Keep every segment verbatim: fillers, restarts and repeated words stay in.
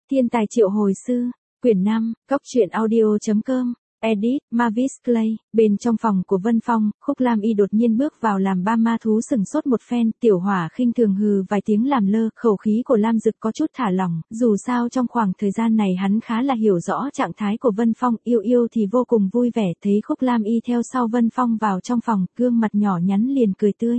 Thiên tài triệu hồi sư, quyển năm, góc truyện audio.com, edit, Mavis Clay. Bên trong phòng của Vân Phong, Khúc Lam Y đột nhiên bước vào làm ba ma thú sừng sốt một phen, Tiểu Hỏa khinh thường hừ vài tiếng làm lơ, khẩu khí của Lam Dực có chút thả lỏng, dù sao trong khoảng thời gian này hắn khá là hiểu rõ trạng thái của Vân Phong, yêu yêu thì vô cùng vui vẻ, thấy Khúc Lam Y theo sau Vân Phong vào trong phòng, gương mặt nhỏ nhắn liền cười tươi.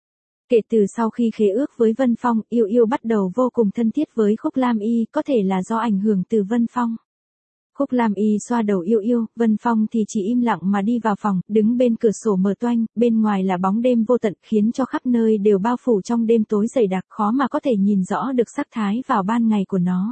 Kể từ sau khi khế ước với Vân Phong, yêu yêu bắt đầu vô cùng thân thiết với Khúc Lam Y, có thể là do ảnh hưởng từ Vân Phong. Khúc Lam Y xoa đầu yêu yêu, Vân Phong thì chỉ im lặng mà đi vào phòng, đứng bên cửa sổ mở toanh, bên ngoài là bóng đêm vô tận khiến cho khắp nơi đều bao phủ trong đêm tối dày đặc, khó mà có thể nhìn rõ được sắc thái vào ban ngày của nó.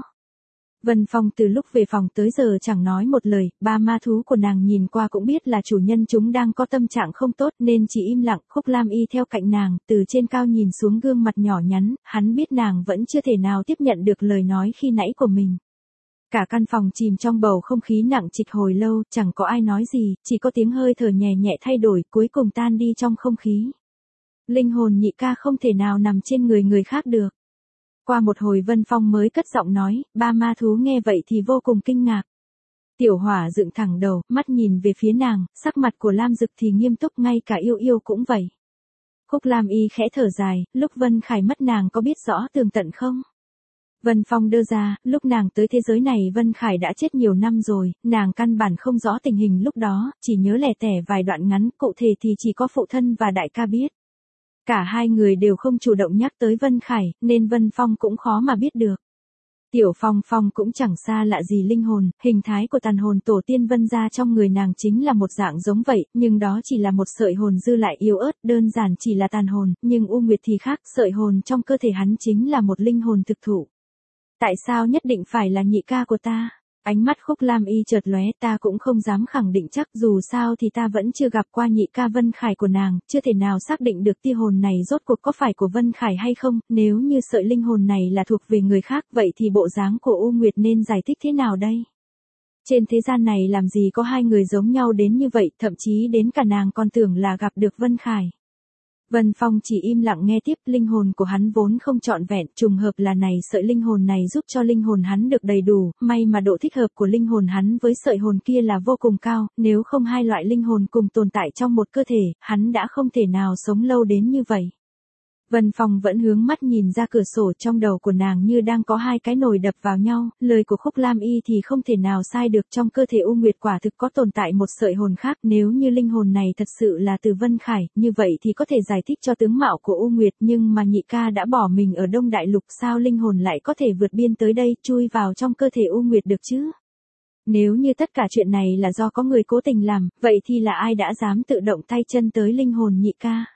Vân Phong từ lúc về phòng tới giờ chẳng nói một lời, ba ma thú của nàng nhìn qua cũng biết là chủ nhân chúng đang có tâm trạng không tốt nên chỉ im lặng. Khúc Lam Y theo cạnh nàng, từ trên cao nhìn xuống gương mặt nhỏ nhắn, hắn biết nàng vẫn chưa thể nào tiếp nhận được lời nói khi nãy của mình. Cả căn phòng chìm trong bầu không khí nặng trịch hồi lâu, chẳng có ai nói gì, chỉ có tiếng hơi thở nhẹ nhẹ thay đổi, cuối cùng tan đi trong không khí. Linh hồn nhị ca không thể nào nằm trên người người khác được. Qua một hồi Vân Phong mới cất giọng nói, ba ma thú nghe vậy thì vô cùng kinh ngạc. Tiểu Hỏa dựng thẳng đầu, mắt nhìn về phía nàng, sắc mặt của Lam Dực thì nghiêm túc, ngay cả yêu yêu cũng vậy. Khúc Lam Y khẽ thở dài, lúc Vân Khải mất nàng có biết rõ tường tận không? Vân Phong đưa ra, lúc nàng tới thế giới này Vân Khải đã chết nhiều năm rồi, nàng căn bản không rõ tình hình lúc đó, chỉ nhớ lẻ tẻ vài đoạn ngắn, cụ thể thì chỉ có phụ thân và đại ca biết. Cả hai người đều không chủ động nhắc tới Vân Khải, nên Vân Phong cũng khó mà biết được. Tiểu Phong Phong cũng chẳng xa lạ gì linh hồn, hình thái của tàn hồn tổ tiên Vân gia trong người nàng chính là một dạng giống vậy, nhưng đó chỉ là một sợi hồn dư lại yếu ớt, đơn giản chỉ là tàn hồn, nhưng U Nguyệt thì khác, sợi hồn trong cơ thể hắn chính là một linh hồn thực thụ. Tại sao nhất định phải là nhị ca của ta? Ánh mắt Khúc Lam Y chợt lóe, ta cũng không dám khẳng định chắc, dù sao thì ta vẫn chưa gặp qua nhị ca Vân Khải của nàng, chưa thể nào xác định được tia hồn này rốt cuộc có phải của Vân Khải hay không, nếu như sợi linh hồn này là thuộc về người khác, vậy thì bộ dáng của U Nguyệt nên giải thích thế nào đây? Trên thế gian này làm gì có hai người giống nhau đến như vậy, thậm chí đến cả nàng còn tưởng là gặp được Vân Khải. Vân Phong chỉ im lặng nghe tiếp, linh hồn của hắn vốn không trọn vẹn, trùng hợp là này sợi linh hồn này giúp cho linh hồn hắn được đầy đủ, may mà độ thích hợp của linh hồn hắn với sợi hồn kia là vô cùng cao, nếu không hai loại linh hồn cùng tồn tại trong một cơ thể, hắn đã không thể nào sống lâu đến như vậy. Vân Phong vẫn hướng mắt nhìn ra cửa sổ, trong đầu của nàng như đang có hai cái nồi đập vào nhau, lời của Khúc Lam Y thì không thể nào sai được, trong cơ thể U Nguyệt quả thực có tồn tại một sợi hồn khác, nếu như linh hồn này thật sự là từ Vân Khải, như vậy thì có thể giải thích cho tướng mạo của U Nguyệt, nhưng mà nhị ca đã bỏ mình ở Đông Đại Lục, sao linh hồn lại có thể vượt biên tới đây, chui vào trong cơ thể U Nguyệt được chứ? Nếu như tất cả chuyện này là do có người cố tình làm, vậy thì là ai đã dám tự động tay chân tới linh hồn nhị ca?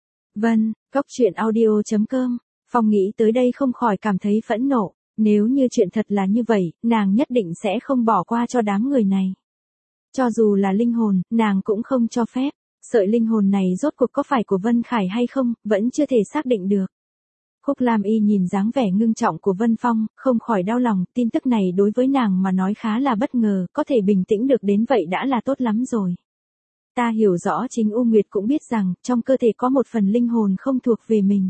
Vân, góc truyện audio.com, Phong nghĩ tới đây không khỏi cảm thấy phẫn nộ, nếu như chuyện thật là như vậy, nàng nhất định sẽ không bỏ qua cho đám người này. Cho dù là linh hồn, nàng cũng không cho phép, sợi linh hồn này rốt cuộc có phải của Vân Khải hay không, vẫn chưa thể xác định được. Khúc Lam Y nhìn dáng vẻ ngưng trọng của Vân Phong, không khỏi đau lòng, tin tức này đối với nàng mà nói khá là bất ngờ, có thể bình tĩnh được đến vậy đã là tốt lắm rồi. Ta hiểu rõ chính U Nguyệt cũng biết rằng, trong cơ thể có một phần linh hồn không thuộc về mình.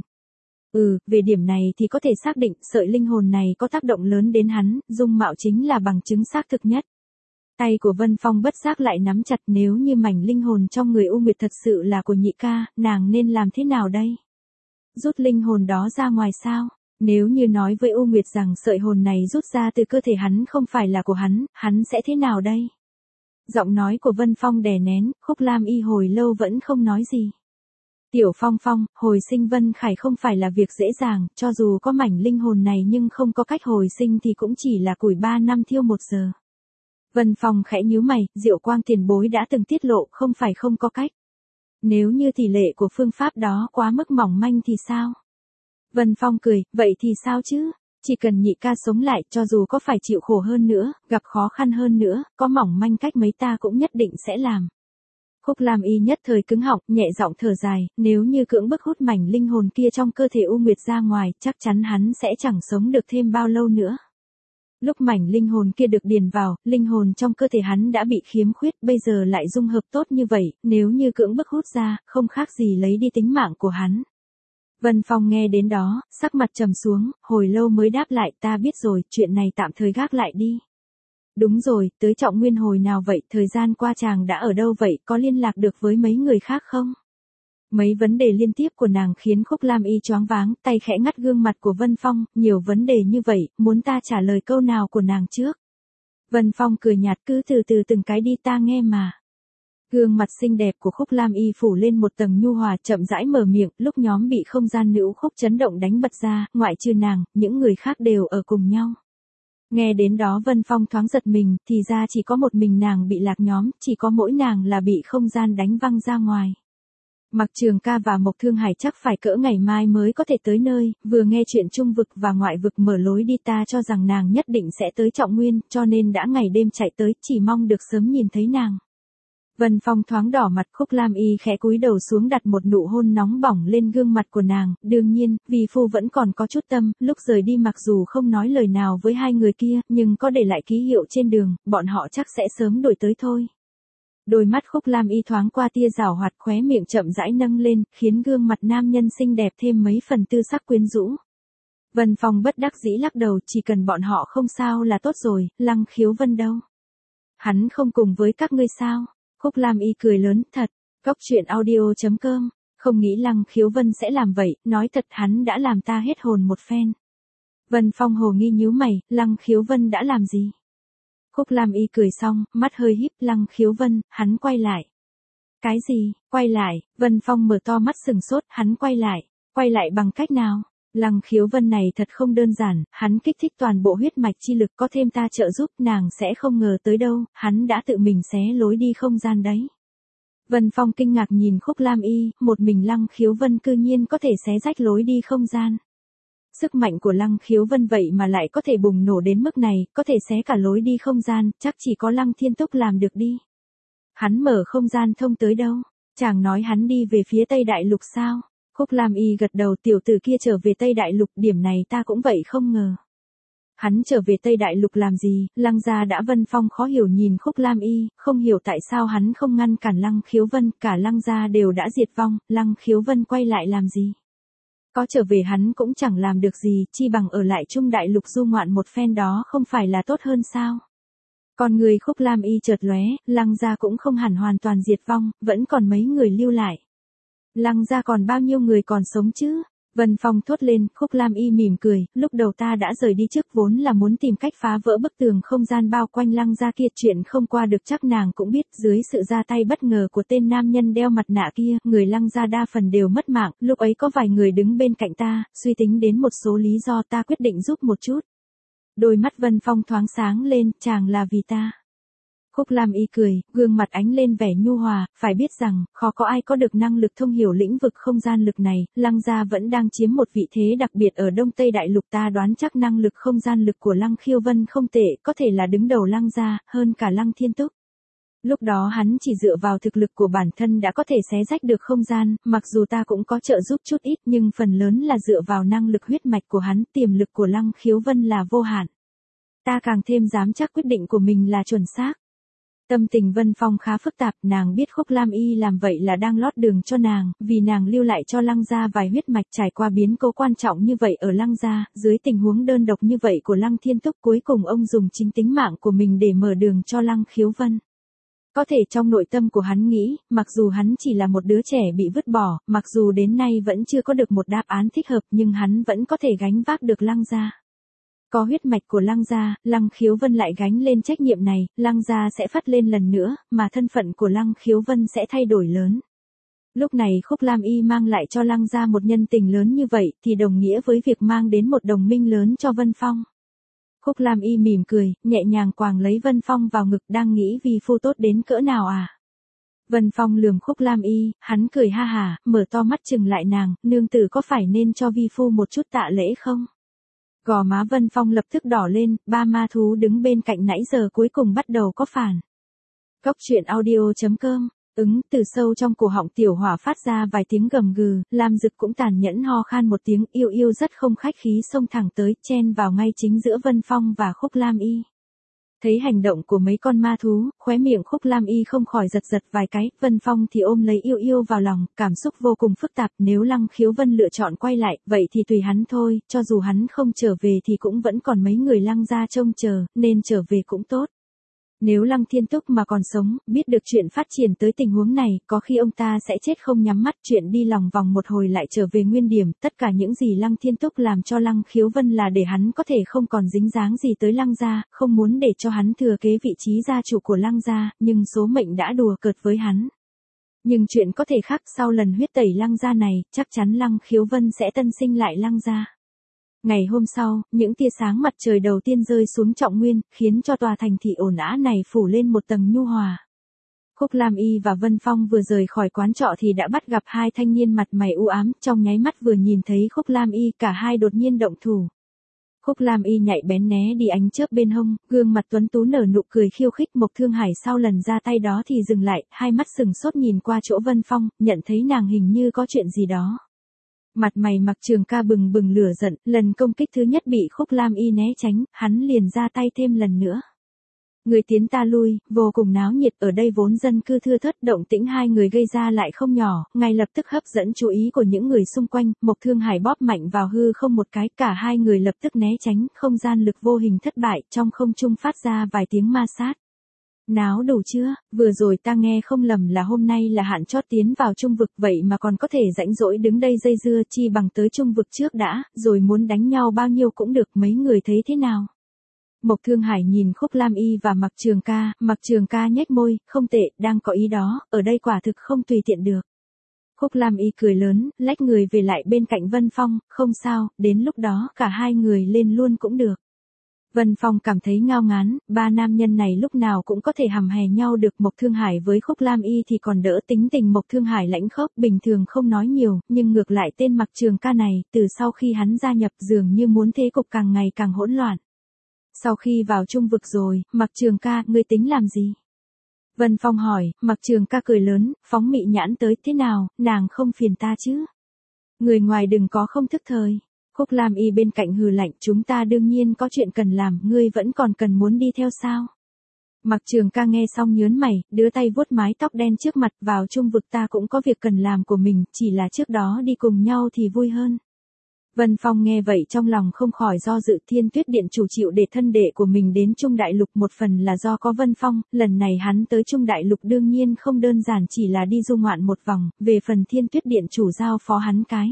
Ừ, về điểm này thì có thể xác định, sợi linh hồn này có tác động lớn đến hắn, dung mạo chính là bằng chứng xác thực nhất. Tay của Vân Phong bất giác lại nắm chặt, nếu như mảnh linh hồn trong người U Nguyệt thật sự là của nhị ca, nàng nên làm thế nào đây? Rút linh hồn đó ra ngoài sao? Nếu như nói với U Nguyệt rằng sợi hồn này rút ra từ cơ thể hắn không phải là của hắn, hắn sẽ thế nào đây? Giọng nói của Vân Phong đè nén, Khúc Lam Y hồi lâu vẫn không nói gì. Tiểu Phong Phong, hồi sinh Vân Khải không phải là việc dễ dàng, cho dù có mảnh linh hồn này nhưng không có cách hồi sinh thì cũng chỉ là củi ba năm thiêu một giờ. Vân Phong khẽ nhíu mày, Diệu Quang tiền bối đã từng tiết lộ, không phải không có cách. Nếu như tỷ lệ của phương pháp đó quá mức mỏng manh thì sao? Vân Phong cười, vậy thì sao chứ? Chỉ cần nhị ca sống lại, cho dù có phải chịu khổ hơn nữa, gặp khó khăn hơn nữa, có mỏng manh cách mấy ta cũng nhất định sẽ làm. Khúc Lam Y nhất thời cứng họng, nhẹ giọng thở dài, nếu như cưỡng bức hút mảnh linh hồn kia trong cơ thể U Nguyệt ra ngoài, chắc chắn hắn sẽ chẳng sống được thêm bao lâu nữa. Lúc mảnh linh hồn kia được điền vào, linh hồn trong cơ thể hắn đã bị khiếm khuyết, bây giờ lại dung hợp tốt như vậy, nếu như cưỡng bức hút ra, không khác gì lấy đi tính mạng của hắn. Vân Phong nghe đến đó, sắc mặt trầm xuống, hồi lâu mới đáp lại, ta biết rồi, chuyện này tạm thời gác lại đi. Đúng rồi, tới Trọng Nguyên hồi nào vậy, thời gian qua chàng đã ở đâu vậy, có liên lạc được với mấy người khác không? Mấy vấn đề liên tiếp của nàng khiến Khúc Lam Y choáng váng, tay khẽ ngắt gương mặt của Vân Phong, nhiều vấn đề như vậy, muốn ta trả lời câu nào của nàng trước? Vân Phong cười nhạt, cứ từ từ từng cái đi, ta nghe mà. Gương mặt xinh đẹp của Khúc Lam Y phủ lên một tầng nhu hòa, chậm rãi mở miệng, lúc nhóm bị không gian nữ khúc chấn động đánh bật ra, ngoại trừ nàng, những người khác đều ở cùng nhau. Nghe đến đó Vân Phong thoáng giật mình, thì ra chỉ có một mình nàng bị lạc nhóm, chỉ có mỗi nàng là bị không gian đánh văng ra ngoài. Mặc Trường Ca và Mộc Thương Hải chắc phải cỡ ngày mai mới có thể tới nơi, vừa nghe chuyện trung vực và ngoại vực mở lối đi, ta cho rằng nàng nhất định sẽ tới Trọng Nguyên, cho nên đã ngày đêm chạy tới, chỉ mong được sớm nhìn thấy nàng. Vân Phong thoáng đỏ mặt, Khúc Lam Y khẽ cúi đầu xuống đặt một nụ hôn nóng bỏng lên gương mặt của nàng, đương nhiên, vì phu vẫn còn có chút tâm, lúc rời đi mặc dù không nói lời nào với hai người kia, nhưng có để lại ký hiệu trên đường, bọn họ chắc sẽ sớm đuổi tới thôi. Đôi mắt Khúc Lam Y thoáng qua tia giảo hoạt, khóe miệng chậm rãi nâng lên, khiến gương mặt nam nhân xinh đẹp thêm mấy phần tư sắc quyến rũ. Vân Phong bất đắc dĩ lắc đầu, chỉ cần bọn họ không sao là tốt rồi, Lăng Khiếu Vân đâu? Hắn không cùng với các ngươi sao? Khúc Lam Y cười lớn, thật, Cóc Truyện Audio chấm com, không nghĩ Lăng Khiếu Vân sẽ làm vậy, nói thật hắn đã làm ta hết hồn một phen. Vân Phong hồ nghi nhíu mày, Lăng Khiếu Vân đã làm gì? Khúc Lam Y cười xong, mắt hơi híp, Lăng Khiếu Vân, hắn quay lại. Cái gì, quay lại? Vân Phong mở to mắt sừng sốt, hắn quay lại, quay lại bằng cách nào? Lăng Khiếu Vân này thật không đơn giản, hắn kích thích toàn bộ huyết mạch chi lực, có thêm ta trợ giúp, nàng sẽ không ngờ tới đâu, hắn đã tự mình xé lối đi không gian đấy. Vân Phong kinh ngạc nhìn Khúc Lam Y, một mình Lăng Khiếu Vân cư nhiên có thể xé rách lối đi không gian. Sức mạnh của Lăng Khiếu Vân vậy mà lại có thể bùng nổ đến mức này, có thể xé cả lối đi không gian, chắc chỉ có Lăng Thiên Túc làm được đi. Hắn mở không gian thông tới đâu? Chàng nói hắn đi về phía Tây Đại Lục sao? Khúc Lam Y gật đầu, tiểu tử kia trở về Tây Đại Lục, điểm này ta cũng vậy không ngờ. Hắn trở về Tây Đại Lục làm gì? Lăng gia đã. Vân Phong khó hiểu nhìn Khúc Lam Y, không hiểu tại sao hắn không ngăn cản Lăng Khiếu Vân, cả Lăng gia đều đã diệt vong, Lăng Khiếu Vân quay lại làm gì? Có trở về hắn cũng chẳng làm được gì, chi bằng ở lại Trung Đại Lục du ngoạn một phen đó không phải là tốt hơn sao? Còn người Khúc Lam Y chợt lóe, Lăng gia cũng không hẳn hoàn toàn diệt vong, vẫn còn mấy người lưu lại. Lăng gia còn bao nhiêu người còn sống chứ? Vân Phong thốt lên, Khúc Lam Y mỉm cười, lúc đầu ta đã rời đi trước vốn là muốn tìm cách phá vỡ bức tường không gian bao quanh Lăng gia kia, chuyện không qua được chắc nàng cũng biết, dưới sự ra tay bất ngờ của tên nam nhân đeo mặt nạ kia, người Lăng gia đa phần đều mất mạng, lúc ấy có vài người đứng bên cạnh ta, suy tính đến một số lý do ta quyết định giúp một chút. Đôi mắt Vân Phong thoáng sáng lên, chàng là vì ta. Khúc Lam Y cười, gương mặt ánh lên vẻ nhu hòa, phải biết rằng, khó có ai có được năng lực thông hiểu lĩnh vực không gian lực này, Lăng gia vẫn đang chiếm một vị thế đặc biệt ở Đông Tây Đại Lục, ta đoán chắc năng lực không gian lực của Lăng Khiếu Vân không tệ, có thể là đứng đầu Lăng gia, hơn cả Lăng Thiên Túc. Lúc đó hắn chỉ dựa vào thực lực của bản thân đã có thể xé rách được không gian, mặc dù ta cũng có trợ giúp chút ít nhưng phần lớn là dựa vào năng lực huyết mạch của hắn, tiềm lực của Lăng Khiếu Vân là vô hạn. Ta càng thêm dám chắc quyết định của mình là chuẩn xác. Tâm tình Vân Phong khá phức tạp, nàng biết Khúc Lam Y làm vậy là đang lót đường cho nàng, vì nàng lưu lại cho Lăng gia vài huyết mạch trải qua biến cố quan trọng như vậy ở Lăng gia, dưới tình huống đơn độc như vậy của Lăng Thiên Túc, cuối cùng ông dùng chính tính mạng của mình để mở đường cho Lăng Khiếu Vân. Có thể trong nội tâm của hắn nghĩ, mặc dù hắn chỉ là một đứa trẻ bị vứt bỏ, mặc dù đến nay vẫn chưa có được một đáp án thích hợp, nhưng hắn vẫn có thể gánh vác được Lăng gia. Có huyết mạch của Lăng gia, Lăng Khiếu Vân lại gánh lên trách nhiệm này, Lăng gia sẽ phất lên lần nữa, mà thân phận của Lăng Khiếu Vân sẽ thay đổi lớn. Lúc này Khúc Lam Y mang lại cho Lăng gia một nhân tình lớn như vậy, thì đồng nghĩa với việc mang đến một đồng minh lớn cho Vân Phong. Khúc Lam Y mỉm cười, nhẹ nhàng quàng lấy Vân Phong vào ngực, đang nghĩ vi phu tốt đến cỡ nào à? Vân Phong lườm Khúc Lam Y, hắn cười ha hà, mở to mắt chừng lại nàng, nương tử có phải nên cho vi phu một chút tạ lễ không? Gò má Vân Phong lập tức đỏ lên, ba ma thú đứng bên cạnh nãy giờ cuối cùng bắt đầu có phản. Cóc Truyện Audio chấm com, ứng, từ sâu trong cổ họng tiểu hỏa phát ra vài tiếng gầm gừ, Lam Dực cũng tàn nhẫn ho khan một tiếng, yêu yêu rất không khách khí xông thẳng tới, chen vào ngay chính giữa Vân Phong và Khúc Lam Y. Thấy hành động của mấy con ma thú, khóe miệng Khúc Lam Y không khỏi giật giật vài cái, Vân Phong thì ôm lấy yêu yêu vào lòng, cảm xúc vô cùng phức tạp, nếu Lăng Khiếu Vân lựa chọn quay lại, vậy thì tùy hắn thôi, cho dù hắn không trở về thì cũng vẫn còn mấy người Lăng gia trông chờ, nên trở về cũng tốt. Nếu Lăng Thiên Túc mà còn sống, biết được chuyện phát triển tới tình huống này, có khi ông ta sẽ chết không nhắm mắt, chuyện đi lòng vòng một hồi lại trở về nguyên điểm, tất cả những gì Lăng Thiên Túc làm cho Lăng Khiếu Vân là để hắn có thể không còn dính dáng gì tới Lăng gia, không muốn để cho hắn thừa kế vị trí gia chủ của Lăng gia, nhưng số mệnh đã đùa cợt với hắn. Nhưng chuyện có thể khác, sau lần huyết tẩy Lăng gia này, chắc chắn Lăng Khiếu Vân sẽ tân sinh lại Lăng gia. Ngày hôm sau, những tia sáng mặt trời đầu tiên rơi xuống Trọng Nguyên, khiến cho tòa thành thị ồn ào này phủ lên một tầng nhu hòa. Khúc Lam Y và Vân Phong vừa rời khỏi quán trọ thì đã bắt gặp hai thanh niên mặt mày u ám, trong nháy mắt vừa nhìn thấy Khúc Lam Y cả hai đột nhiên động thủ. Khúc Lam Y nhạy bén né đi ánh chớp bên hông, gương mặt tuấn tú nở nụ cười khiêu khích. Mộc Thương Hải sau lần ra tay đó thì dừng lại, hai mắt sừng sốt nhìn qua chỗ Vân Phong, nhận thấy nàng hình như có chuyện gì đó. Mặt mày Mặc Trường Ca bừng bừng lửa giận, lần công kích thứ nhất bị Khúc Lam Y né tránh, hắn liền ra tay thêm lần nữa. Người tiến ta lui, vô cùng náo nhiệt, ở đây vốn dân cư thưa thớt, động tĩnh hai người gây ra lại không nhỏ, ngay lập tức hấp dẫn chú ý của những người xung quanh. Mộc Thương Hải bóp mạnh vào hư không một cái, cả hai người lập tức né tránh, không gian lực vô hình thất bại, trong không trung phát ra vài tiếng ma sát. Náo đủ chưa, vừa rồi ta nghe không lầm là hôm nay là hạn chót tiến vào trung vực, vậy mà còn có thể rãnh rỗi đứng đây dây dưa, chi bằng tới trung vực trước đã, rồi muốn đánh nhau bao nhiêu cũng được, mấy người thấy thế nào? Mộc Thương Hải nhìn Khúc Lam Y và Mặc Trường Ca, Mặc Trường Ca nhếch môi, không tệ, đang có ý đó, ở đây quả thực không tùy tiện được. Khúc Lam Y cười lớn, lách người về lại bên cạnh Vân Phong, không sao, đến lúc đó cả hai người lên luôn cũng được. Vân Phong cảm thấy ngao ngán, ba nam nhân này lúc nào cũng có thể hầm hè nhau được. Mộc Thương Hải với Khúc Lam Y thì còn đỡ, tính tình Mộc Thương Hải lãnh khốc, bình thường không nói nhiều, nhưng ngược lại tên Mặc Trường Ca này, từ sau khi hắn gia nhập dường như muốn thế cục càng ngày càng hỗn loạn. Sau khi vào trung vực rồi, Mặc Trường Ca, ngươi tính làm gì? Vân Phong hỏi, Mặc Trường Ca cười lớn, phóng mị nhãn tới, thế nào, nàng không phiền ta chứ? Người ngoài đừng có không thức thời. Khúc Lam Y bên cạnh hừ lạnh, chúng ta đương nhiên có chuyện cần làm, ngươi vẫn còn cần muốn đi theo sao? Mặc Trường Ca nghe xong nhớn mày, đưa tay vuốt mái tóc đen trước mặt, vào trung vực ta cũng có việc cần làm của mình, chỉ là trước đó đi cùng nhau thì vui hơn. Vân Phong nghe vậy trong lòng không khỏi do dự. Thiên Tuyết Điện chủ chịu để thân đệ của mình đến Trung Đại Lục, một phần là do có Vân Phong, lần này hắn tới Trung Đại Lục đương nhiên không đơn giản chỉ là đi du ngoạn một vòng, về phần Thiên Tuyết Điện chủ giao phó hắn cái.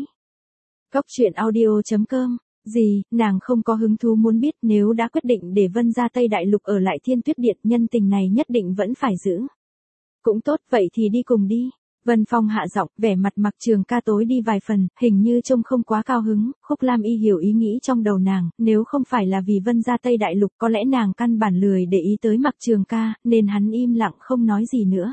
Cốc truyện audio chấm com, gì, nàng không có hứng thú muốn biết, nếu đã quyết định để Vân ra Tây Đại Lục ở lại Thiên Tuyết Điện, nhân tình này nhất định vẫn phải giữ. Cũng tốt, vậy thì đi cùng đi. Vân Phong hạ giọng, vẻ mặt Mặc Trường Ca tối đi vài phần, hình như trông không quá cao hứng. Khúc Lam Y hiểu ý nghĩ trong đầu nàng, nếu không phải là vì Vân ra Tây Đại Lục có lẽ nàng căn bản lười để ý tới Mặc Trường Ca, nên hắn im lặng không nói gì nữa.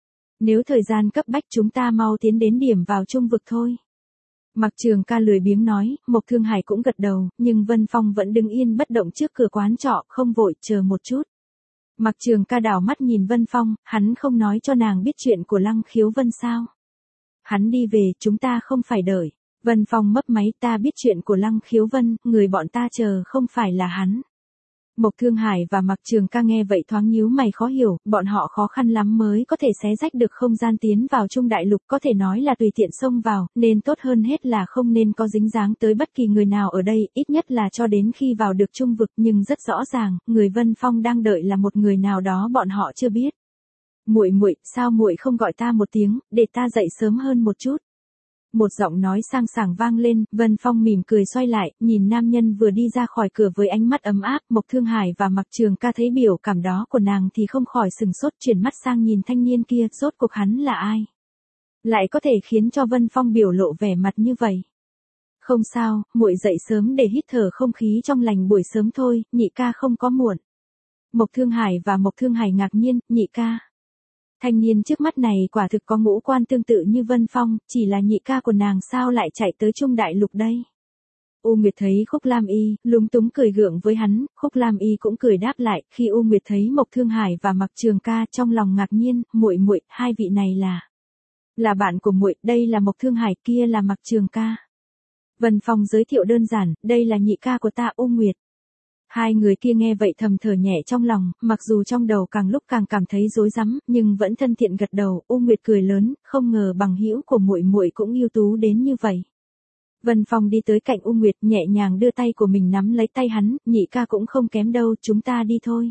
Nếu thời gian cấp bách chúng ta mau tiến đến điểm vào trung vực thôi. Mặc Trường Ca lười biếng nói, Mộc Thương Hải cũng gật đầu, nhưng Vân Phong vẫn đứng yên bất động trước cửa quán trọ, không vội, chờ một chút. Mặc Trường Ca đảo mắt nhìn Vân Phong, hắn không nói cho nàng biết chuyện của Lăng Khiếu Vân sao? Hắn đi về, chúng ta không phải đợi. Vân Phong mấp máy, ta biết chuyện của Lăng Khiếu Vân, người bọn ta chờ không phải là hắn. Mộc Thương Hải và Mặc Trường Ca nghe vậy thoáng nhíu mày khó hiểu, bọn họ khó khăn lắm mới có thể xé rách được không gian tiến vào Trung Đại Lục, có thể nói là tùy tiện xông vào, nên tốt hơn hết là không nên có dính dáng tới bất kỳ người nào ở đây, ít nhất là cho đến khi vào được trung vực, nhưng rất rõ ràng, người Vân Phong đang đợi là một người nào đó bọn họ chưa biết. Muội muội, sao muội không gọi ta một tiếng, để ta dậy sớm hơn một chút. Một giọng nói sang sảng vang lên, Vân Phong mỉm cười xoay lại, nhìn nam nhân vừa đi ra khỏi cửa với ánh mắt ấm áp. Mộc Thương Hải và Mặc Trường Ca thấy biểu cảm đó của nàng thì không khỏi sừng sốt, chuyển mắt sang nhìn thanh niên kia, rốt cuộc hắn là ai? Lại có thể khiến cho Vân Phong biểu lộ vẻ mặt như vậy. Không sao, muội dậy sớm để hít thở không khí trong lành buổi sớm thôi, nhị ca không có muộn. Mộc Thương Hải và Mộc Thương Hải ngạc nhiên, nhị ca. Thanh niên trước mắt này quả thực có ngũ quan tương tự như Vân Phong, chỉ là nhị ca của nàng sao lại chạy tới Trung Đại Lục đây? U Nguyệt thấy Khúc Lam Y, lúng túng cười gượng với hắn, Khúc Lam Y cũng cười đáp lại, khi U Nguyệt thấy Mộc Thương Hải và Mặc Trường Ca trong lòng ngạc nhiên, muội muội, hai vị này là là bạn của muội, đây là Mộc Thương Hải, kia là Mặc Trường Ca. Vân Phong giới thiệu đơn giản, đây là nhị ca của ta U Nguyệt. Hai người kia nghe vậy thầm thở nhẹ trong lòng, mặc dù trong đầu càng lúc càng cảm thấy rối rắm, nhưng vẫn thân thiện gật đầu. U Nguyệt cười lớn, không ngờ bằng hữu của muội muội cũng ưu tú đến như vậy. Vân Phong đi tới cạnh U Nguyệt, nhẹ nhàng đưa tay của mình nắm lấy tay hắn, nhị ca cũng không kém đâu, chúng ta đi thôi.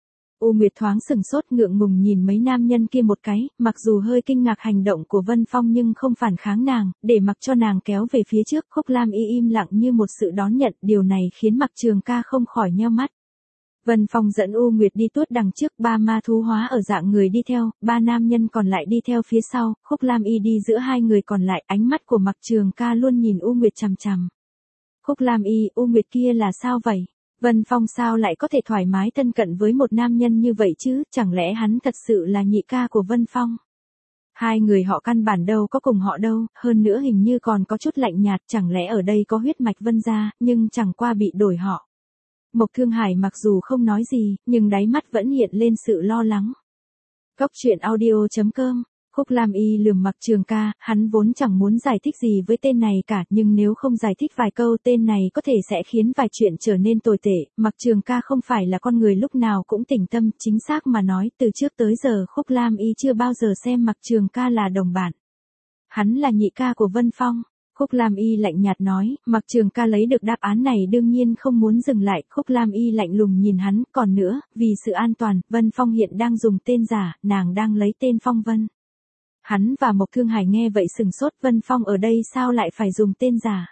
U Nguyệt thoáng sừng sốt ngượng ngùng nhìn mấy nam nhân kia một cái, mặc dù hơi kinh ngạc hành động của Vân Phong nhưng không phản kháng nàng, để mặc cho nàng kéo về phía trước. Khúc Lam Y im lặng như một sự đón nhận, điều này khiến Mặc Trường Ca không khỏi nheo mắt. Vân Phong dẫn U Nguyệt đi tuốt đằng trước, ba ma thú hóa ở dạng người đi theo, ba nam nhân còn lại đi theo phía sau, Khúc Lam Y đi giữa hai người còn lại, ánh mắt của Mặc Trường Ca luôn nhìn U Nguyệt chằm chằm. Khúc Lam Y, U Nguyệt kia là sao vậy? Vân Phong sao lại có thể thoải mái thân cận với một nam nhân như vậy chứ, chẳng lẽ hắn thật sự là nhị ca của Vân Phong? Hai người họ căn bản đâu có cùng họ đâu, hơn nữa hình như còn có chút lạnh nhạt, chẳng lẽ ở đây có huyết mạch Vân gia, nhưng chẳng qua bị đổi họ. Mộc Thương Hải mặc dù không nói gì, nhưng đáy mắt vẫn hiện lên sự lo lắng. Cốc truyện audio chấm com. Khúc Lam Y lườm Mặc Trường Ca, hắn vốn chẳng muốn giải thích gì với tên này cả, nhưng nếu không giải thích vài câu tên này có thể sẽ khiến vài chuyện trở nên tồi tệ. Mặc Trường Ca không phải là con người lúc nào cũng tỉnh tâm, chính xác mà nói, từ trước tới giờ Khúc Lam Y chưa bao giờ xem Mặc Trường Ca là đồng bạn. Hắn là nhị ca của Vân Phong. Khúc Lam Y lạnh nhạt nói. Mặc Trường Ca lấy được đáp án này đương nhiên không muốn dừng lại. Khúc Lam Y lạnh lùng nhìn hắn, còn nữa, vì sự an toàn, Vân Phong hiện đang dùng tên giả, nàng đang lấy tên Phong Vân. Hắn và Mộc Thương Hải nghe vậy sừng sốt, Vân Phong ở đây sao lại phải dùng tên giả?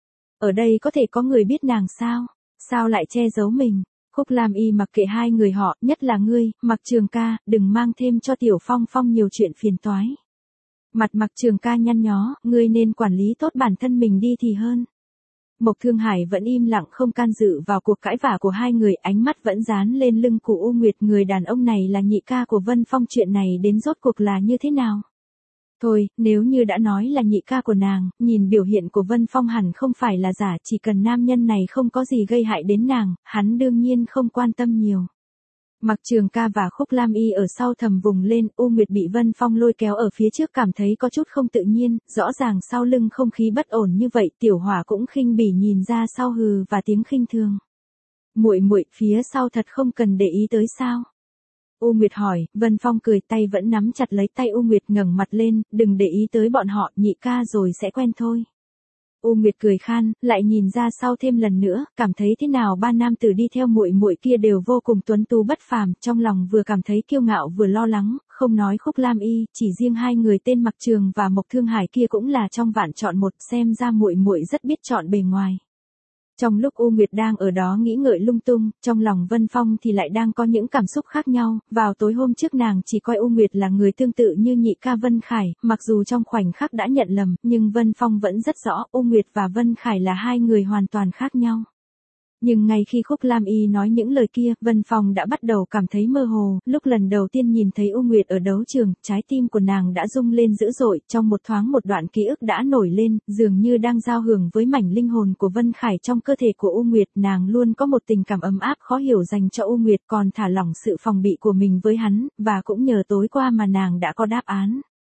Ở đây có thể có người biết nàng sao? Sao lại che giấu mình? Khúc Lam Y mặc kệ hai người họ, nhất là ngươi, Mặc Trường Ca, đừng mang thêm cho Tiểu Phong Phong nhiều chuyện phiền toái. Mặt Mặc Trường Ca nhăn nhó, ngươi nên quản lý tốt bản thân mình đi thì hơn. Mộc Thương Hải vẫn im lặng không can dự vào cuộc cãi vã của hai người, ánh mắt vẫn dán lên lưng của U Nguyệt, người đàn ông này là nhị ca của Vân Phong, chuyện này đến rốt cuộc là như thế nào? Thôi, nếu như đã nói là nhị ca của nàng, nhìn biểu hiện của Vân Phong hẳn không phải là giả, chỉ cần nam nhân này không có gì gây hại đến nàng, hắn đương nhiên không quan tâm nhiều. Mặc Trường Ca và Khúc Lam Y ở sau thầm vùng lên, U Nguyệt bị Vân Phong lôi kéo ở phía trước cảm thấy có chút không tự nhiên, rõ ràng sau lưng không khí bất ổn như vậy, Tiểu Hỏa cũng khinh bỉ nhìn ra sau hừ và tiếng khinh thường. Muội muội, phía sau thật không cần để ý tới sao? U Nguyệt hỏi. Vân Phong cười, tay vẫn nắm chặt lấy tay U Nguyệt, ngẩng mặt lên, đừng để ý tới bọn họ, nhị ca rồi sẽ quen thôi. U Nguyệt cười khan, lại nhìn ra sau thêm lần nữa, cảm thấy thế nào ba nam tử đi theo muội muội kia đều vô cùng tuấn tú bất phàm, trong lòng vừa cảm thấy kiêu ngạo vừa lo lắng, không nói Khúc Lam Y, chỉ riêng hai người tên Mặc Trường và Mộc Thương Hải kia cũng là trong vạn chọn một, xem ra muội muội rất biết chọn bề ngoài. Trong lúc U Nguyệt đang ở đó nghĩ ngợi lung tung, trong lòng Vân Phong thì lại đang có những cảm xúc khác nhau. Vào tối hôm trước nàng chỉ coi U Nguyệt là người tương tự như nhị ca Vân Khải, mặc dù trong khoảnh khắc đã nhận lầm, nhưng Vân Phong vẫn rất rõ U Nguyệt và Vân Khải là hai người hoàn toàn khác nhau. Nhưng ngay khi Khúc Lam Y nói những lời kia, Vân Phong đã bắt đầu cảm thấy mơ hồ, lúc lần đầu tiên nhìn thấy U Nguyệt ở đấu trường, trái tim của nàng đã rung lên dữ dội, trong một thoáng một đoạn ký ức đã nổi lên, dường như đang giao hưởng với mảnh linh hồn của Vân Khải trong cơ thể của U Nguyệt, nàng luôn có một tình cảm ấm áp khó hiểu dành cho U Nguyệt, còn thả lỏng sự phòng bị của mình với hắn, và cũng nhờ tối qua mà nàng đã có đáp án.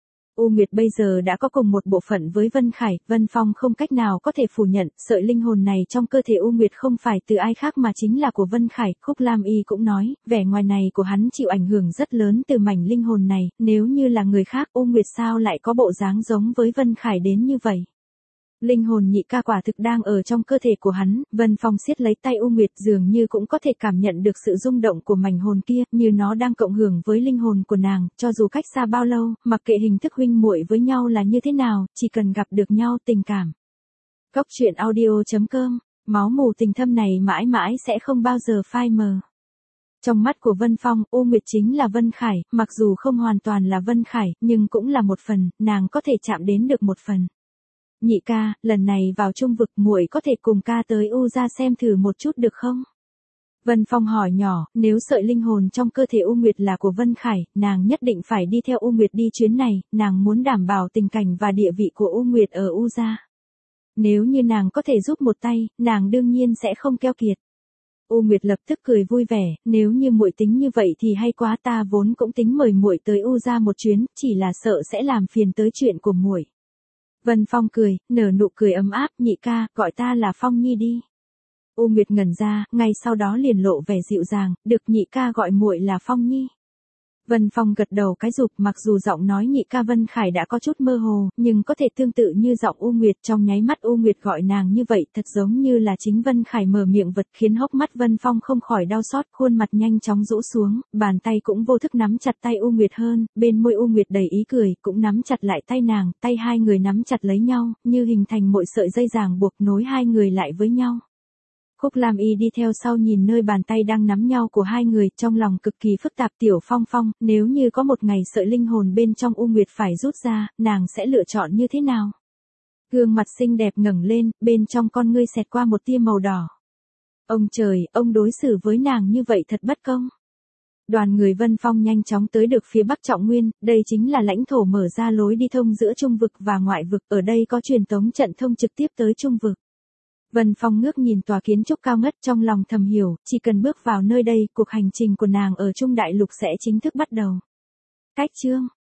U Nguyệt bây giờ đã có cùng một bộ phận với Vân Khải, Vân Phong không cách nào có thể phủ nhận, sợi linh hồn này trong cơ thể U Nguyệt không phải từ ai khác mà chính là của Vân Khải. Khúc Lam Y cũng nói, vẻ ngoài này của hắn chịu ảnh hưởng rất lớn từ mảnh linh hồn này, nếu như là người khác U Nguyệt sao lại có bộ dáng giống với Vân Khải đến như vậy. Linh hồn nhị ca quả thực đang ở trong cơ thể của hắn, Vân Phong siết lấy tay U Nguyệt dường như cũng có thể cảm nhận được sự rung động của mảnh hồn kia, như nó đang cộng hưởng với linh hồn của nàng, cho dù cách xa bao lâu, mặc kệ hình thức huynh muội với nhau là như thế nào, chỉ cần gặp được nhau tình cảm. Cốc truyện audio chấm com, máu mù tình thâm này mãi mãi sẽ không bao giờ phai mờ. Trong mắt của Vân Phong, U Nguyệt chính là Vân Khải, mặc dù không hoàn toàn là Vân Khải, nhưng cũng là một phần, nàng có thể chạm đến được một phần. Nhị ca, lần này vào trung vực muội có thể cùng ca tới U gia xem thử một chút được không? Vân Phong hỏi nhỏ, nếu sợi linh hồn trong cơ thể U Nguyệt là của Vân Khải, nàng nhất định phải đi theo U Nguyệt đi chuyến này, nàng muốn đảm bảo tình cảnh và địa vị của U Nguyệt ở U gia. Nếu như nàng có thể giúp một tay, nàng đương nhiên sẽ không keo kiệt. U Nguyệt lập tức cười vui vẻ, nếu như muội tính như vậy thì hay quá, ta vốn cũng tính mời muội tới U gia một chuyến, chỉ là sợ sẽ làm phiền tới chuyện của muội. Vân Phong cười, nở nụ cười ấm áp, nhị ca, gọi ta là Phong Nhi đi. U Nguyệt ngẩn ra, ngay sau đó liền lộ vẻ dịu dàng, được nhị ca gọi muội là Phong Nhi. Vân Phong gật đầu cái rụp, mặc dù giọng nói nhị ca Vân Khải đã có chút mơ hồ, nhưng có thể tương tự như giọng U Nguyệt, trong nháy mắt U Nguyệt gọi nàng như vậy thật giống như là chính Vân Khải mở miệng vật, khiến hốc mắt Vân Phong không khỏi đau xót, khuôn mặt nhanh chóng rũ xuống, bàn tay cũng vô thức nắm chặt tay U Nguyệt hơn, bên môi U Nguyệt đầy ý cười, cũng nắm chặt lại tay nàng, tay hai người nắm chặt lấy nhau, như hình thành một sợi dây ràng buộc nối hai người lại với nhau. Khúc Lam Y đi theo sau nhìn nơi bàn tay đang nắm nhau của hai người, trong lòng cực kỳ phức tạp. Tiểu Phong Phong, nếu như có một ngày sợi linh hồn bên trong U Nguyệt phải rút ra, nàng sẽ lựa chọn như thế nào? Gương mặt xinh đẹp ngẩng lên, bên trong con ngươi xẹt qua một tia màu đỏ. Ông trời, ông đối xử với nàng như vậy thật bất công. Đoàn người Vân Phong nhanh chóng tới được phía Bắc Trọng Nguyên, đây chính là lãnh thổ mở ra lối đi thông giữa Trung vực và Ngoại vực, ở đây có truyền tống trận thông trực tiếp tới Trung vực. Vân Phong ngước nhìn tòa kiến trúc cao ngất, trong lòng thầm hiểu, chỉ cần bước vào nơi đây, cuộc hành trình của nàng ở Trung Đại Lục sẽ chính thức bắt đầu. Cách chương